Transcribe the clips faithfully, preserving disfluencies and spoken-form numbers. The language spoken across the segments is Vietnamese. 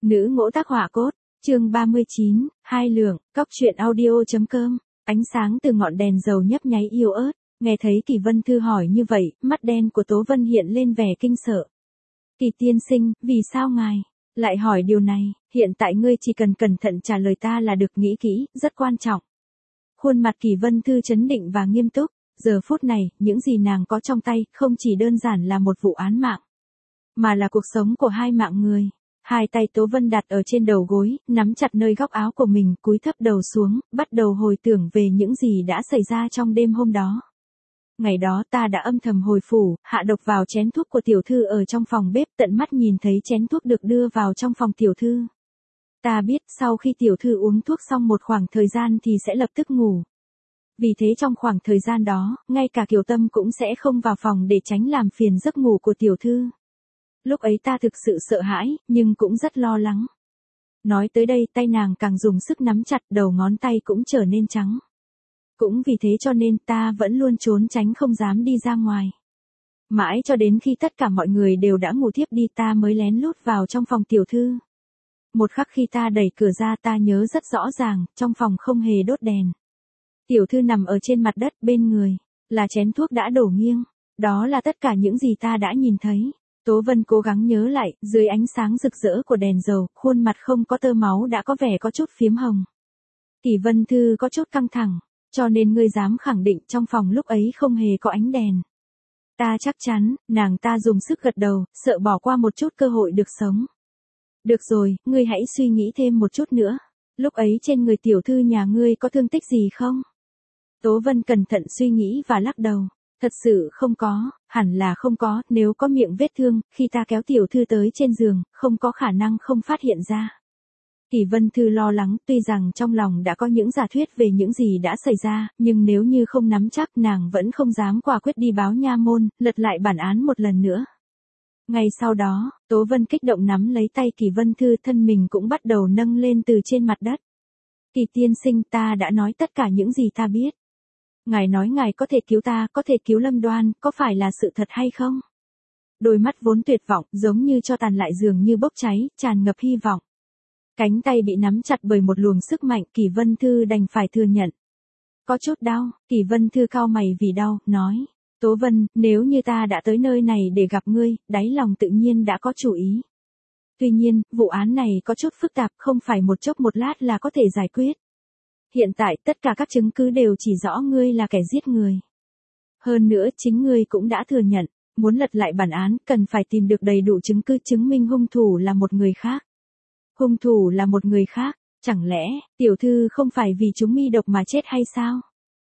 Nữ ngỗ tác họa cốt, chương ba mươi chín, hai lượng, cóc truyện audio.com, ánh sáng từ ngọn đèn dầu nhấp nháy yếu ớt, nghe thấy Kỳ Vân Thư hỏi như vậy, mắt đen của Tố Vân hiện lên vẻ kinh sợ. Kỳ tiên sinh, vì sao ngài lại hỏi điều này, hiện tại ngươi chỉ cần cẩn thận trả lời ta là được, nghĩ kỹ, rất quan trọng. Khuôn mặt Kỳ Vân Thư trấn định và nghiêm túc, giờ phút này, những gì nàng có trong tay, không chỉ đơn giản là một vụ án mạng, mà là cuộc sống của hai mạng người. Hai tay Tố Vân đặt ở trên đầu gối, nắm chặt nơi góc áo của mình, cúi thấp đầu xuống, bắt đầu hồi tưởng về những gì đã xảy ra trong đêm hôm đó. Ngày đó ta đã âm thầm hồi phủ, hạ độc vào chén thuốc của tiểu thư ở trong phòng bếp, tận mắt nhìn thấy chén thuốc được đưa vào trong phòng tiểu thư. Ta biết sau khi tiểu thư uống thuốc xong một khoảng thời gian thì sẽ lập tức ngủ. Vì thế trong khoảng thời gian đó, ngay cả Kiều Tâm cũng sẽ không vào phòng để tránh làm phiền giấc ngủ của tiểu thư. Lúc ấy ta thực sự sợ hãi, nhưng cũng rất lo lắng. Nói tới đây, tay nàng càng dùng sức nắm chặt, đầu ngón tay cũng trở nên trắng. Cũng vì thế cho nên ta vẫn luôn trốn tránh, không dám đi ra ngoài. Mãi cho đến khi tất cả mọi người đều đã ngủ thiếp đi, ta mới lén lút vào trong phòng tiểu thư. Một khắc khi ta đẩy cửa ra, ta nhớ rất rõ ràng, trong phòng không hề đốt đèn. Tiểu thư nằm ở trên mặt đất, bên người là chén thuốc đã đổ nghiêng. Đó là tất cả những gì ta đã nhìn thấy. Tố Vân cố gắng nhớ lại, dưới ánh sáng rực rỡ của đèn dầu, khuôn mặt không có tơ máu đã có vẻ có chút phiếm hồng. Kỳ Vân Thư có chút căng thẳng, cho nên ngươi dám khẳng định trong phòng lúc ấy không hề có ánh đèn. Ta chắc chắn, nàng ta dùng sức gật đầu, sợ bỏ qua một chút cơ hội được sống. Được rồi, ngươi hãy suy nghĩ thêm một chút nữa. Lúc ấy trên người tiểu thư nhà ngươi có thương tích gì không? Tố Vân cẩn thận suy nghĩ và lắc đầu. Thật sự không có, hẳn là không có, nếu có miệng vết thương, khi ta kéo tiểu thư tới trên giường, không có khả năng không phát hiện ra. Kỳ Vân Thư lo lắng, tuy rằng trong lòng đã có những giả thuyết về những gì đã xảy ra, nhưng nếu như không nắm chắc, nàng vẫn không dám quả quyết đi báo nha môn, lật lại bản án một lần nữa. Ngay sau đó, Tố Vân kích động nắm lấy tay Kỳ Vân Thư, thân mình cũng bắt đầu nâng lên từ trên mặt đất. Kỳ tiên sinh, ta đã nói tất cả những gì ta biết. Ngài nói ngài có thể cứu ta, có thể cứu Lâm Đoan, có phải là sự thật hay không? Đôi mắt vốn tuyệt vọng, giống như cho tàn lại dường như bốc cháy, tràn ngập hy vọng. Cánh tay bị nắm chặt bởi một luồng sức mạnh, Kỳ Vân Thư đành phải thừa nhận. Có chút đau, Kỳ Vân Thư cau mày vì đau, nói. Tố Vân, nếu như ta đã tới nơi này để gặp ngươi, đáy lòng tự nhiên đã có chủ ý. Tuy nhiên, vụ án này có chút phức tạp, không phải một chốc một lát là có thể giải quyết. Hiện tại, tất cả các chứng cứ đều chỉ rõ ngươi là kẻ giết người. Hơn nữa, chính ngươi cũng đã thừa nhận, muốn lật lại bản án, cần phải tìm được đầy đủ chứng cứ chứng minh hung thủ là một người khác. Hung thủ là một người khác, chẳng lẽ, tiểu thư không phải vì chúng mi độc mà chết hay sao?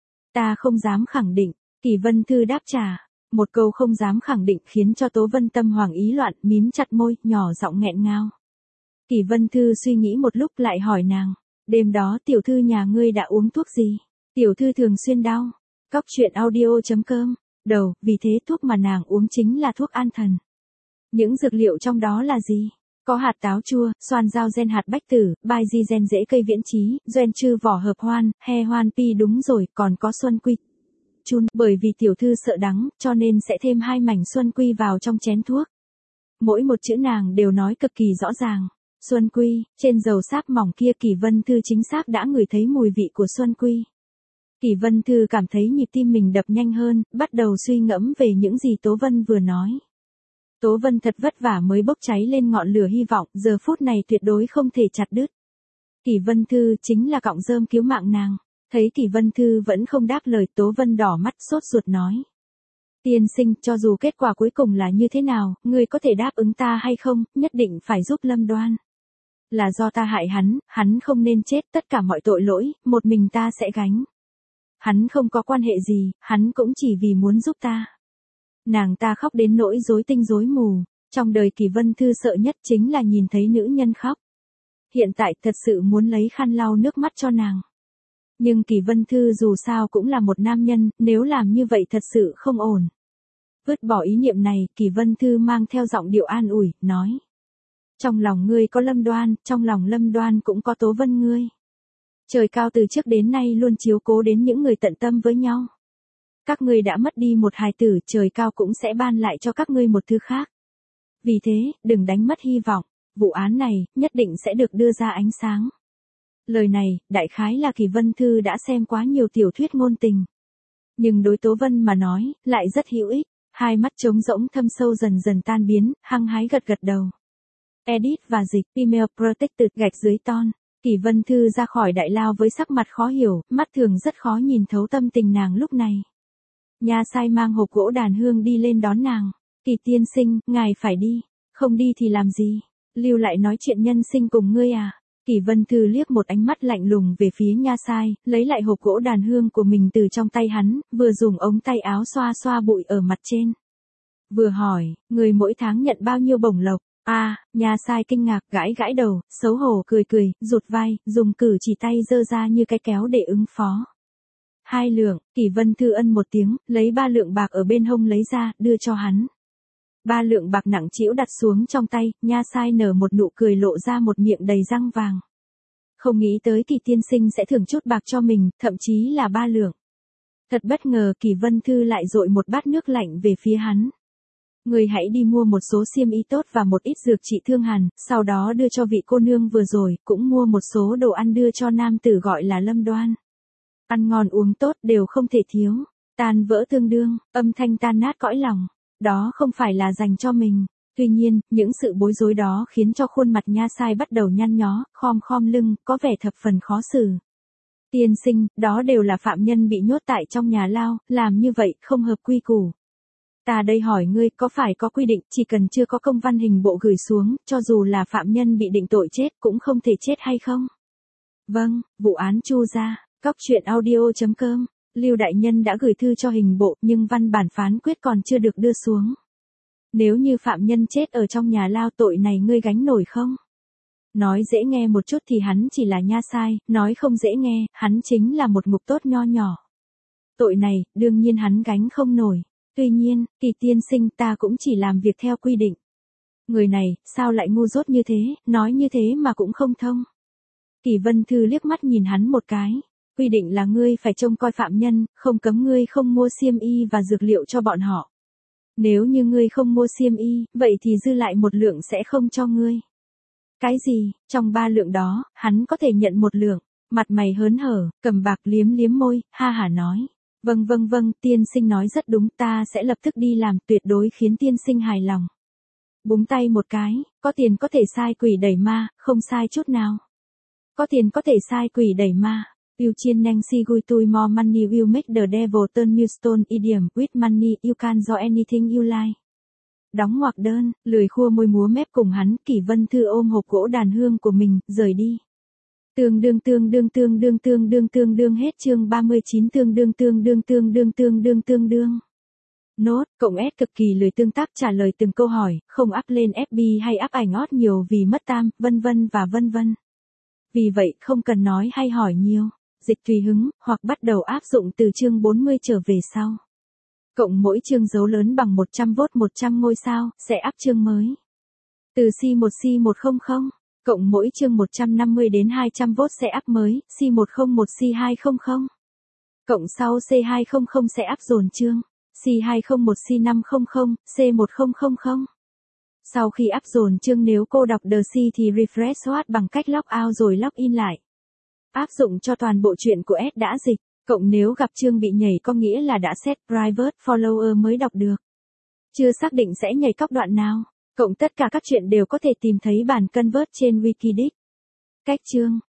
Ta không dám khẳng định, Kỳ Vân Thư đáp trả. Một câu không dám khẳng định khiến cho Tố Vân tâm hoàng ý loạn, mím chặt môi, nhỏ giọng nghẹn ngào. Kỳ Vân Thư suy nghĩ một lúc lại hỏi nàng. Đêm đó tiểu thư nhà ngươi đã uống thuốc gì? Tiểu thư thường xuyên đau. Cóc truyện audio.com. Đầu, vì thế thuốc mà nàng uống chính là thuốc an thần. Những dược liệu trong đó là gì? Có hạt táo chua, xoan dao gen hạt bách tử, bai di gen rễ cây viễn trí, doen chư vỏ hợp hoan, he hoan pi, đúng rồi, còn có xuân quy. Chun, bởi vì tiểu thư sợ đắng, cho nên sẽ thêm hai mảnh xuân quy vào trong chén thuốc. Mỗi một chữ nàng đều nói cực kỳ rõ ràng. Xuân quy, trên dầu sáp mỏng kia Kỳ Vân Thư chính xác đã ngửi thấy mùi vị của xuân quy. Kỳ Vân Thư cảm thấy nhịp tim mình đập nhanh hơn, bắt đầu suy ngẫm về những gì Tố Vân vừa nói. Tố Vân thật vất vả mới bốc cháy lên ngọn lửa hy vọng, giờ phút này tuyệt đối không thể chặt đứt. Kỳ Vân Thư chính là cọng rơm cứu mạng nàng. Thấy Kỳ Vân Thư vẫn không đáp lời, Tố Vân đỏ mắt sốt ruột nói. Tiên sinh, cho dù kết quả cuối cùng là như thế nào, ngươi có thể đáp ứng ta hay không, nhất định phải giúp Lâm Đoan. Là do ta hại hắn, hắn không nên chết, tất cả mọi tội lỗi, một mình ta sẽ gánh. Hắn không có quan hệ gì, hắn cũng chỉ vì muốn giúp ta. Nàng ta khóc đến nỗi rối tinh rối mù, trong đời Kỳ Vân Thư sợ nhất chính là nhìn thấy nữ nhân khóc. Hiện tại thật sự muốn lấy khăn lau nước mắt cho nàng. Nhưng Kỳ Vân Thư dù sao cũng là một nam nhân, nếu làm như vậy thật sự không ổn. Vứt bỏ ý niệm này, Kỳ Vân Thư mang theo giọng điệu an ủi, nói. Trong lòng ngươi có Lâm Đoan, trong lòng Lâm Đoan cũng có Tố Vân ngươi. Trời cao từ trước đến nay luôn chiếu cố đến những người tận tâm với nhau. Các ngươi đã mất đi một hài tử, trời cao cũng sẽ ban lại cho các ngươi một thứ khác. Vì thế, đừng đánh mất hy vọng. vụ án này, nhất định sẽ được đưa ra ánh sáng. Lời này, đại khái là Kỳ Vân Thư đã xem quá nhiều tiểu thuyết ngôn tình. Nhưng đối Tố Vân mà nói, lại rất hữu ích, hai mắt trống rỗng thâm sâu dần dần tan biến, hăng hái gật gật đầu. Edit và dịch, email protected gạch dưới ton. Kỳ Vân Thư ra khỏi đại lao với sắc mặt khó hiểu, mắt thường rất khó nhìn thấu tâm tình nàng lúc này. Nha sai mang hộp gỗ đàn hương đi lên đón nàng. Kỳ tiên sinh, ngài phải đi. Không đi thì làm gì? Lưu lại nói chuyện nhân sinh cùng ngươi à? Kỳ Vân Thư liếc một ánh mắt lạnh lùng về phía nha sai, lấy lại hộp gỗ đàn hương của mình từ trong tay hắn, vừa dùng ống tay áo xoa xoa bụi ở mặt trên. Vừa hỏi, người mỗi tháng nhận bao nhiêu bổng lộc? À, nha sai kinh ngạc gãi gãi đầu, xấu hổ cười cười, rụt vai, dùng cử chỉ tay giơ ra như cái kéo để ứng phó. Hai lượng, Kỳ Vân Thư ân một tiếng, lấy ba lượng bạc ở bên hông lấy ra, đưa cho hắn. Ba lượng bạc nặng trĩu đặt xuống trong tay, nha sai nở một nụ cười lộ ra một miệng đầy răng vàng. Không nghĩ tới Kỳ tiên sinh sẽ thưởng chút bạc cho mình, thậm chí là ba lượng. Thật bất ngờ Kỳ Vân Thư lại dội một bát nước lạnh về phía hắn. Người hãy đi mua một số xiêm y tốt và một ít dược trị thương hàn, sau đó đưa cho vị cô nương vừa rồi, cũng mua một số đồ ăn đưa cho nam tử gọi là Lâm Đoan. Ăn ngon uống tốt đều không thể thiếu, tan vỡ tương đương, âm thanh tan nát cõi lòng. Đó không phải là dành cho mình. Tuy nhiên, những sự bối rối đó khiến cho khuôn mặt nha sai bắt đầu nhăn nhó, khom khom lưng, có vẻ thập phần khó xử. Tiên sinh, đó đều là phạm nhân bị nhốt tại trong nhà lao, làm như vậy không hợp quy củ. Ta đây hỏi ngươi, có phải có quy định, chỉ cần chưa có công văn hình bộ gửi xuống, cho dù là phạm nhân bị định tội chết cũng không thể chết hay không? Vâng, vụ án Chu gia, cóc truyện audio chấm com. Lưu đại nhân đã gửi thư cho hình bộ, nhưng văn bản phán quyết còn chưa được đưa xuống. Nếu như phạm nhân chết ở trong nhà lao tội này ngươi gánh nổi không? Nói dễ nghe một chút thì hắn chỉ là nha sai, nói không dễ nghe, hắn chính là một ngục tốt nho nhỏ. Tội này, đương nhiên hắn gánh không nổi. Tuy nhiên, Kỳ tiên sinh ta cũng chỉ làm việc theo quy định. Người này, sao lại ngu dốt như thế, nói như thế mà cũng không thông. Kỳ Vân Thư liếc mắt nhìn hắn một cái. Quy định là ngươi phải trông coi phạm nhân, không cấm ngươi không mua xiêm y và dược liệu cho bọn họ. Nếu như ngươi không mua xiêm y, vậy thì dư lại một lượng sẽ không cho ngươi. Cái gì, trong ba lượng đó, hắn có thể nhận một lượng, mặt mày hớn hở, cầm bạc liếm liếm môi, ha hả nói. Vâng vâng vâng, tiên sinh nói rất đúng, ta sẽ lập tức đi làm, tuyệt đối khiến tiên sinh hài lòng. Búng tay một cái, có tiền có thể sai quỷ đẩy ma, không sai chút nào. Có tiền có thể sai quỷ đẩy ma. You chiên Nancy gui tui more money will make the devil turn millstone idiom, with money you can do anything you like. Đóng ngoặc đơn, lười khua môi múa mép cùng hắn, Kỳ Vân Thư ôm hộp gỗ đàn hương của mình, rời đi. Tương đương tương đương tương đương tương đương tương đương hết chương ba mươi chín tương đương tương đương tương đương tương đương tương đương. Nốt, cộng S cực kỳ lười tương tác trả lời từng câu hỏi, không up lên ép bê hay up ảnh ót nhiều vì mất tam, vân vân và vân vân. Vì vậy không cần nói hay hỏi nhiều. Dịch tùy hứng, hoặc bắt đầu áp dụng từ chương bốn mươi trở về sau. Cộng mỗi chương dấu lớn bằng một trăm vốt một trăm ngôi sao, sẽ áp chương mới. Từ C một C một trăm, cộng mỗi chương một trăm năm mươi đến hai trăm vốt sẽ áp mới, C một không một C hai trăm. Cộng sau C hai trăm sẽ áp dồn chương, C hai không một C năm trăm, C một nghìn. Sau khi áp dồn chương nếu cô đọc the C thì refresh soát bằng cách log out rồi log in lại. Áp dụng cho toàn bộ truyện của S đã dịch, cộng nếu gặp chương bị nhảy có nghĩa là đã set private follower mới đọc được. Chưa xác định sẽ nhảy cóc đoạn nào, cộng tất cả các truyện đều có thể tìm thấy bản convert trên Wikidic. Cách chương